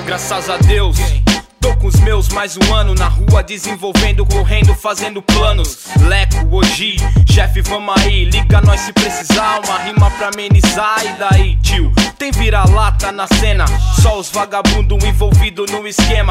graças a Deus. Tô com os meus mais um ano na rua, desenvolvendo, correndo, fazendo planos. Leco, Oji, chefe, vamos aí, liga nós se precisar, uma rima pra amenizar. E daí, tio, tem vira-lata na cena, só os vagabundos envolvidos no esquema.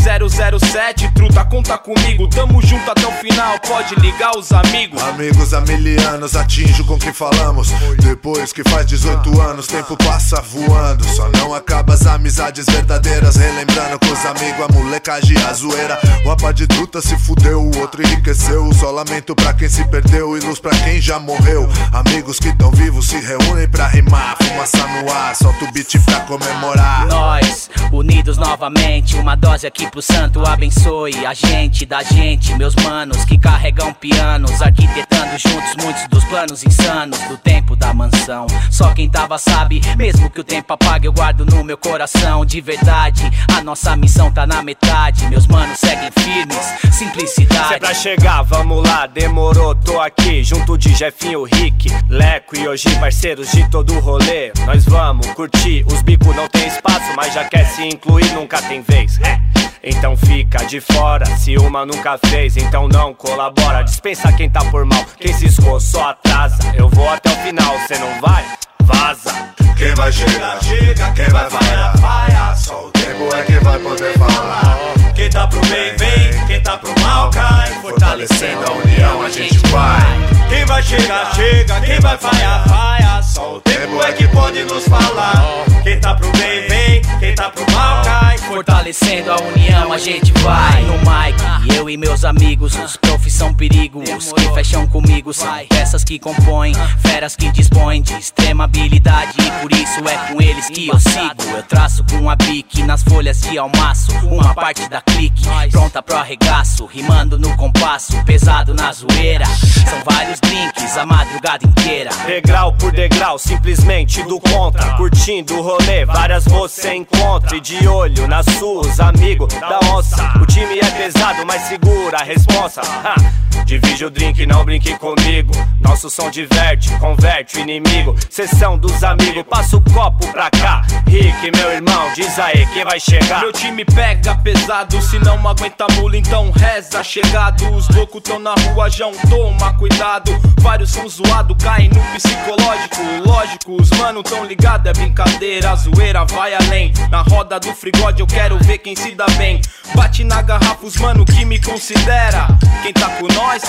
2007, truta, conta comigo, tamo junto até o final, pode ligar os amigos. Amigos há mil anos, atinjo com quem falamos. Depois que faz 18 anos, tempo passa voando. Só não acaba as amizades verdadeiras, relembrando com os amigos a molecagem, a zoeira. Uma pá de truta se fudeu, o outro enriqueceu. Só lamento pra quem se perdeu e luz pra quem já morreu. Amigos que tão vivos se reúnem pra rimar, fumaça no ar, solta o beat pra comemorar. Nós, unidos novamente, uma dose aqui pro santo abençoe a gente da gente, meus manos que carregam pianos, arquitetando juntos muitos dos planos insanos do tempo da mansão. Só quem tava sabe, mesmo que o tempo apague, eu guardo no meu coração. De verdade, a nossa missão tá na metade, meus manos seguem firmes, simplicidade. Se é pra chegar, vamos lá, demorou, tô aqui, junto de Jefinho, Rick, Leco e hoje parceiros de todo o rolê. Nós vamos curtir, os bicos não tem espaço, mas já quer se incluir, nunca tem vez. Então fica de fora, se uma nunca fez, então não colabora. Dispensa quem tá por mal, quem ciscou só atrasa. Eu vou até o final, cê não vai? Vaza. Quem vai chegar, chega, quem vai falhar, falha. Só o tempo é que vai poder falar. Quem tá pro bem, vem, quem tá pro mal, cai. Fortalecendo a união, a gente vai. Quem vai chegar, chega, quem vai falhar, falha. Só o tempo é que pode nos falar. Quem tá pro bem, vem, quem tá pro mal, cai. Fortalecendo a união, a gente vai. No mic, eu e meus amigos, os profs são perigo, os que fecham comigo são peças que compõem, feras que dispõem de extrema habilidade, e por isso é com eles que eu sigo. Eu traço com a bique nas folhas de almaço, uma parte da clique, pronta pro arregaço, rimando no compasso, pesado na zoeira. São vários drinks a madrugada inteira. Degrau por degrau, simplesmente do contra, curtindo o rolê, várias você encontra. E de olho nas suas, amigo da onça. O time é pesado, mas segura a responsa. Divide o drink, não brinque comigo. Nosso som diverte, converte o inimigo. Sessão dos amigos, passa o copo pra cá. Rick, meu irmão, diz aí quem vai chegar. Meu time pega pesado, se não aguenta mula, então reza chegado. Os loucos tão na rua, já toma cuidado. Vários são zoados, caem no psicológico. Lógico, os mano tão ligado, é brincadeira. A zoeira vai além. Na roda do frigode eu quero ver quem se dá bem. Bate na garrafa os mano que me considera. Quem tá com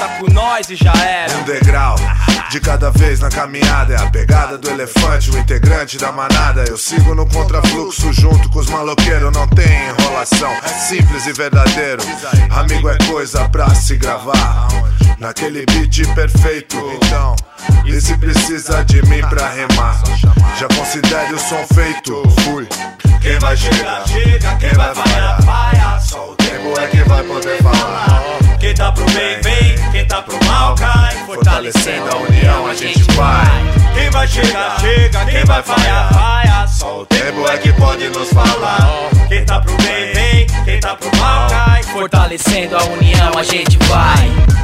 nós e já era. Um degrau de cada vez na caminhada, é a pegada do elefante, o integrante da manada. Eu sigo no contrafluxo junto com os maloqueiros, não tem enrolação, é simples e verdadeiro. Amigo é coisa pra se gravar naquele beat perfeito. Então, e se precisa de mim pra rimar, já considere o som feito. Fui. Quem vai chegar, chega, quem vai falhar, falha. Só o tempo é que vai poder falar. Quem tá pro bem, vem, quem tá pro mal, cai. Fortalecendo a união, a gente vai. Quem vai chegar, chega, quem vai falhar, falha. Só o tempo é que pode nos falar. Quem tá pro bem, vem, quem tá pro mal, cai. Fortalecendo a união, a gente vai.